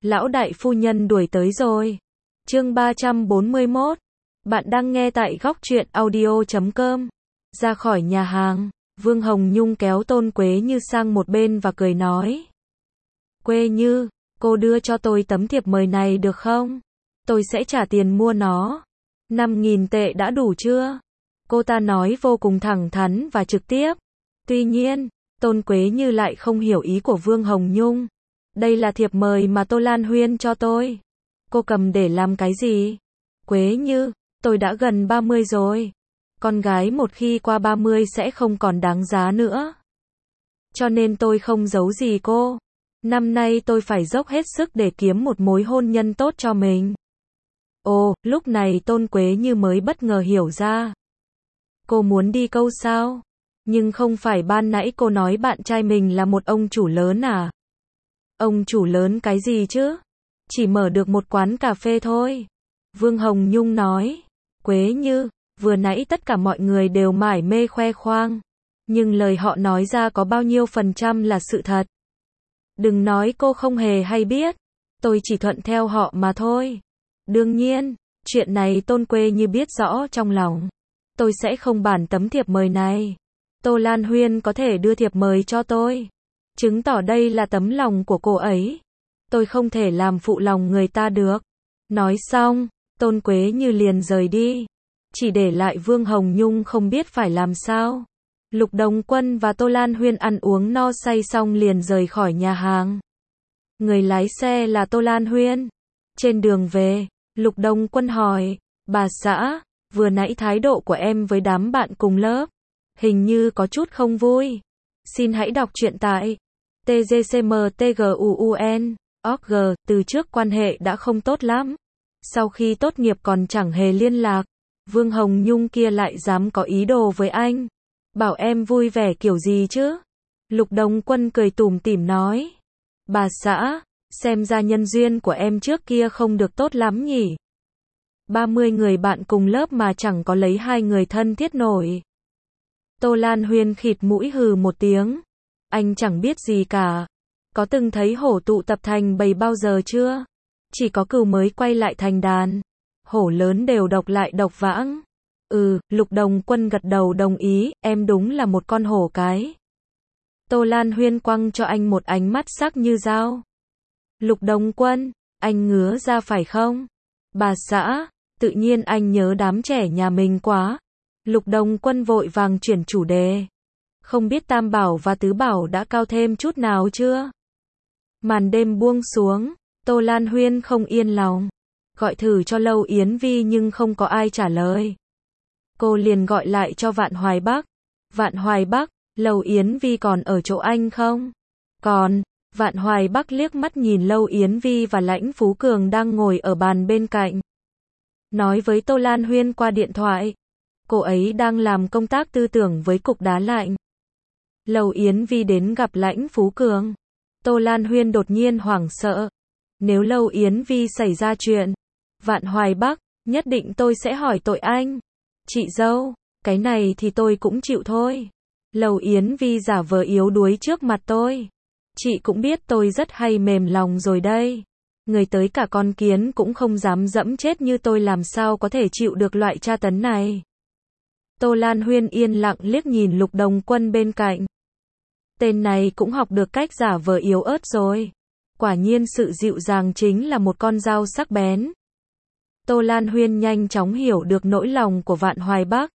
Lão đại phu nhân đuổi tới rồi. Chương 341. Bạn đang nghe tại góc truyện audio.com. Ra khỏi nhà hàng, Vương Hồng Nhung kéo Tôn Quế Như sang một bên và cười nói. Quế Như, cô đưa cho tôi tấm thiệp mời này được không? Tôi sẽ trả tiền mua nó. 5.000 tệ đã đủ chưa? Cô ta nói vô cùng thẳng thắn và trực tiếp. Tuy nhiên, Tôn Quế Như lại không hiểu ý của Vương Hồng Nhung. Đây là thiệp mời mà Tô Lan Huyên cho tôi. Cô cầm để làm cái gì? Quế Như, tôi đã gần 30 rồi. Con gái một khi qua 30 sẽ không còn đáng giá nữa. Cho nên tôi không giấu gì cô. Năm nay tôi phải dốc hết sức để kiếm một mối hôn nhân tốt cho mình. Ồ, lúc này Tôn Quế Như mới bất ngờ hiểu ra. Cô muốn đi câu sao? Nhưng không phải ban nãy cô nói bạn trai mình là một ông chủ lớn à? Ông chủ lớn cái gì chứ? Chỉ mở được một quán cà phê thôi. Vương Hồng Nhung nói. Quế Như, vừa nãy tất cả mọi người đều mải mê khoe khoang. Nhưng lời họ nói ra có bao nhiêu % là sự thật? Đừng nói cô không hề hay biết. Tôi chỉ thuận theo họ mà thôi. Đương nhiên, chuyện này Tôn Quế Như biết rõ trong lòng. Tôi sẽ không bản tấm thiệp mời này. Tô Lan Huyên có thể đưa thiệp mời cho tôi. Chứng tỏ đây là tấm lòng của cô ấy. Tôi không thể làm phụ lòng người ta được. Nói xong, Tôn Quế Như liền rời đi. Chỉ để lại Vương Hồng Nhung không biết phải làm sao. Lục Đồng Quân và Tô Lan Huyên ăn uống no say xong liền rời khỏi nhà hàng. Người lái xe là Tô Lan Huyên. Trên đường về, Lục Đồng Quân hỏi, bà xã, vừa nãy thái độ của em với đám bạn cùng lớp, hình như có chút không vui. Xin hãy đọc truyện tại tgcmtgun.org. Từ trước quan hệ đã không tốt lắm. Sau khi tốt nghiệp còn chẳng hề liên lạc. Vương Hồng Nhung kia lại dám có ý đồ với anh. Bảo em vui vẻ kiểu gì chứ? Lục Đồng Quân cười tủm tỉm nói. Bà xã, xem ra nhân duyên của em trước kia không được tốt lắm nhỉ. 30 người bạn cùng lớp mà chẳng có lấy 2 người thân thiết nổi. Tô Lan Huyên khịt mũi hừ một tiếng. Anh chẳng biết gì cả. Có từng thấy hổ tụ tập thành bầy bao giờ chưa? Chỉ có cừu mới quay lại thành đàn. Hổ lớn đều độc lại độc vãng. Lục Đồng Quân gật đầu đồng ý, em đúng là một con hổ cái. Tô Lan Huyên quăng cho anh một ánh mắt sắc như dao. Lục Đồng Quân, anh ngứa ra phải không? Bà xã, tự nhiên anh nhớ đám trẻ nhà mình quá. Lục Đồng Quân vội vàng chuyển chủ đề. Không biết Tam Bảo và Tứ Bảo đã cao thêm chút nào chưa? Màn đêm buông xuống, Tô Lan Huyên không yên lòng. Gọi thử cho Lâu Yến Vi nhưng không có ai trả lời. Cô liền gọi lại cho Vạn Hoài Bắc. Vạn Hoài Bắc, Lâu Yến Vi còn ở chỗ anh không? Còn. Vạn Hoài Bắc liếc mắt nhìn Lâu Yến Vi và Lãnh Phú Cường đang ngồi ở bàn bên cạnh. Nói với Tô Lan Huyên qua điện thoại. Cô ấy đang làm công tác tư tưởng với Cục Đá Lạnh. Lâu Yến Vi đến gặp Lãnh Phú Cường. Tô Lan Huyên đột nhiên hoảng sợ. Nếu Lâu Yến Vi xảy ra chuyện, Vạn Hoài Bắc, nhất định tôi sẽ hỏi tội anh. Chị dâu, cái này thì tôi cũng chịu thôi. Lâu Yến Vi giả vờ yếu đuối trước mặt tôi. Chị cũng biết tôi rất hay mềm lòng rồi đây. Người tới cả con kiến cũng không dám dẫm chết như tôi làm sao có thể chịu được loại tra tấn này. Tô Lan Huyên yên lặng liếc nhìn Lục Đồng Quân bên cạnh. Tên này cũng học được cách giả vờ yếu ớt rồi. Quả nhiên sự dịu dàng chính là một con dao sắc bén. Tô Lan Huyên nhanh chóng hiểu được nỗi lòng của Vạn Hoài Bắc.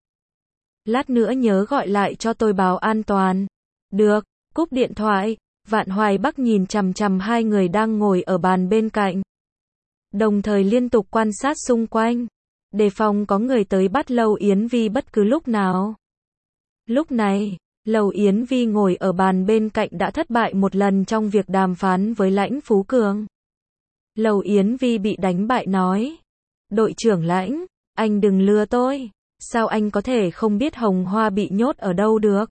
Lát nữa nhớ gọi lại cho tôi báo an toàn. Được, cúp điện thoại. Vạn Hoài Bắc nhìn chằm chằm hai người đang ngồi ở bàn bên cạnh. Đồng thời liên tục quan sát xung quanh. Đề phòng có người tới bắt Lâu Yến Vi bất cứ lúc nào. Lúc này, Lâu Yến Vi ngồi ở bàn bên cạnh đã thất bại một lần trong việc đàm phán với Lãnh Phú Cường. Lâu Yến Vi bị đánh bại nói. Đội trưởng Lãnh, anh đừng lừa tôi. Sao anh có thể không biết Hồng Hoa bị nhốt ở đâu được?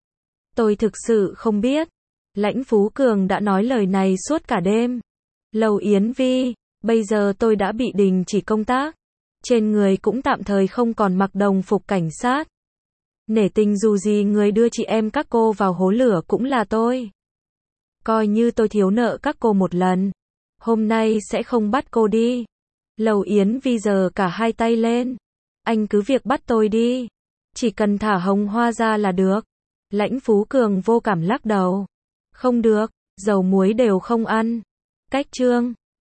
Tôi thực sự không biết. Lãnh Phú Cường đã nói lời này suốt cả đêm. Lâu Yến Vi, bây giờ tôi đã bị đình chỉ công tác. Trên người cũng tạm thời không còn mặc đồng phục cảnh sát. Nể tình dù gì người đưa chị em các cô vào hố lửa cũng là tôi. Coi như tôi thiếu nợ các cô một lần. Hôm nay sẽ không bắt cô đi. Lầu Yến Vi giơ cả hai tay lên. Anh cứ việc bắt tôi đi. Chỉ cần thả Hồng Hoa ra là được. Lãnh Phú Cường vô cảm lắc đầu. Không được, dầu muối đều không ăn. Cách chương